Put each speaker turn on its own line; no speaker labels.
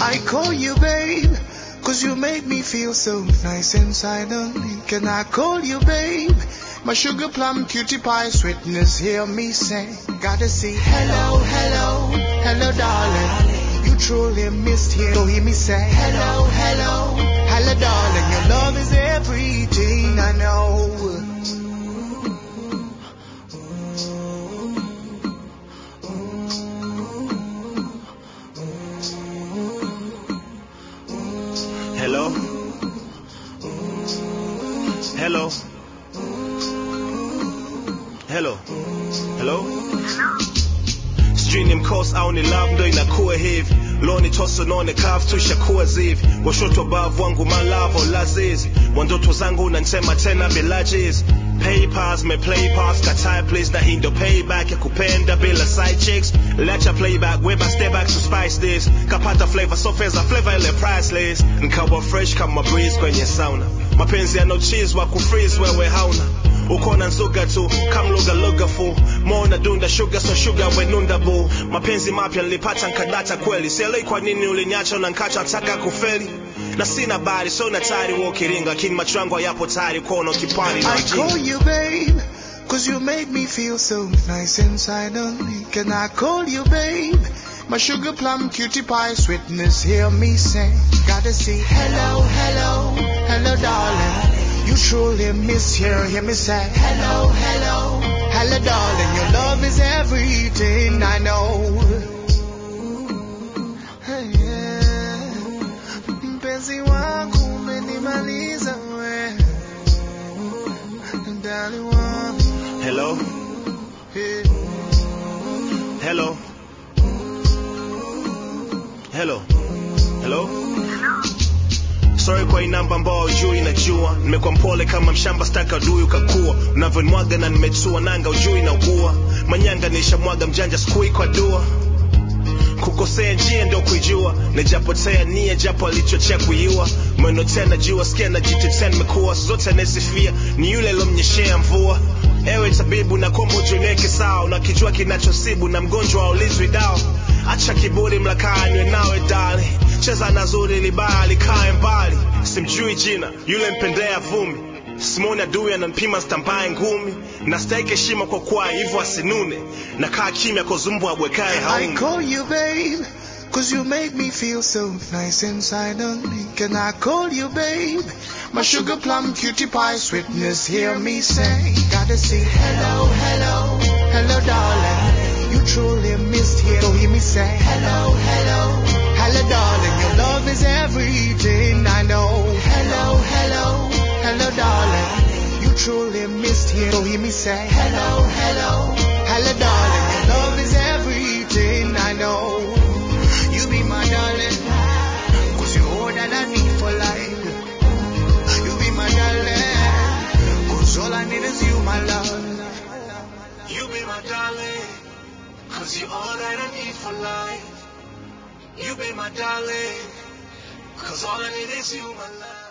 I call you babe, cause you make me feel so nice inside of me. Can I call you babe? My sugar plum cutie pie sweetness, hear me say. Gotta say hello, hello, hello darling. You truly missed here, so hear me say hello, hello, hello darling. Your love is everything I know.
Hello? Hello? Hello? Hello? Stream coast au ni love ndo inakuwa hivi. Loni toso none kafu tushakuwa zivi. Washoto bavu wangu malavo lazizi. Wandoto zangu unansema tena bila jizi. Paypals me play pass katai please na hindo payback ya kupenda bila side chicks. Letcha playback weba step back to spice this. Kapata flavor so feza flavor ile priceless. Nkawa fresh kama breeze kwenye sauna. Mapenzi ya no cheese wa kufreeze wewe hauna. Ukona nzuga tu, kamluga luga fu. Mona dunda sugar so sugar wenunda boo. Mapenzi mapya nilipata nkadata kweli. Sielei kwa nini uliniacha na nkacha taka kufeli. Na sina bari so natari wokiringa. Kini machwangu yapo tari kono kipani na
I call you babe, cause you make me feel so nice inside of me. Can I call you babe? My sugar plum cutie pie sweetness, hear me say. Gotta say hello, hello, hello darling. You truly miss here, hear me say hello, hello, hello darling. Your love is everything I know. Hey, yeah. Mpenzi wangu umenimaliza we. Darling wangu.
Hello?
Hey.
Hello? Hello? Hello? Sorry kwa inamba ambao ujui najua. Nimekuwa mpole kama mshamba staka udui ukakua. Unavyonimwaga na nimetua nanga ujui na ugua. Manyanga nishamwaga mjanja sikui kwa dua. Kukosea njia ndio kuijua. Nijapotea nia japo alichochea kuiua. Mweno tena jua skia na jitetea nimekuwa. Zote nesifia ni yule lomnyeshea mvua. Ewe tabibu na kombo juneke sawa. Unakijua kinachosibu na mgonjwa haulizwi dawa. Acha kiburi mlakanywe nawe dali. Cheza na zuri libaya likae mbali. Simjui jina yule mpendea vumi. Simoni adui ananipima stambaye ngumi. Na stake heshima kwa kwa hivyo asinune. Na kaa kimya kwa zumbu abwekae haumi.
I call you babe, cause you make me feel so nice inside of me. Can I call you babe? My sugar plum cutie pie sweetness, hear me say. Gotta say hello, hello, hello darling. You truly missed here, so hear me say hello, hello, hello darling. Your love is everything I know. Hello, hello, hello darling. You truly missed here, so hear me say hello, hello, hello darling. Your love is everything I know. You be my darling, cause you're all that I need for life. You be my darling, cause all I need is you, my love.
You be my darling, cause you're all that I need for life. You be my darling, cause all I need is you, my love.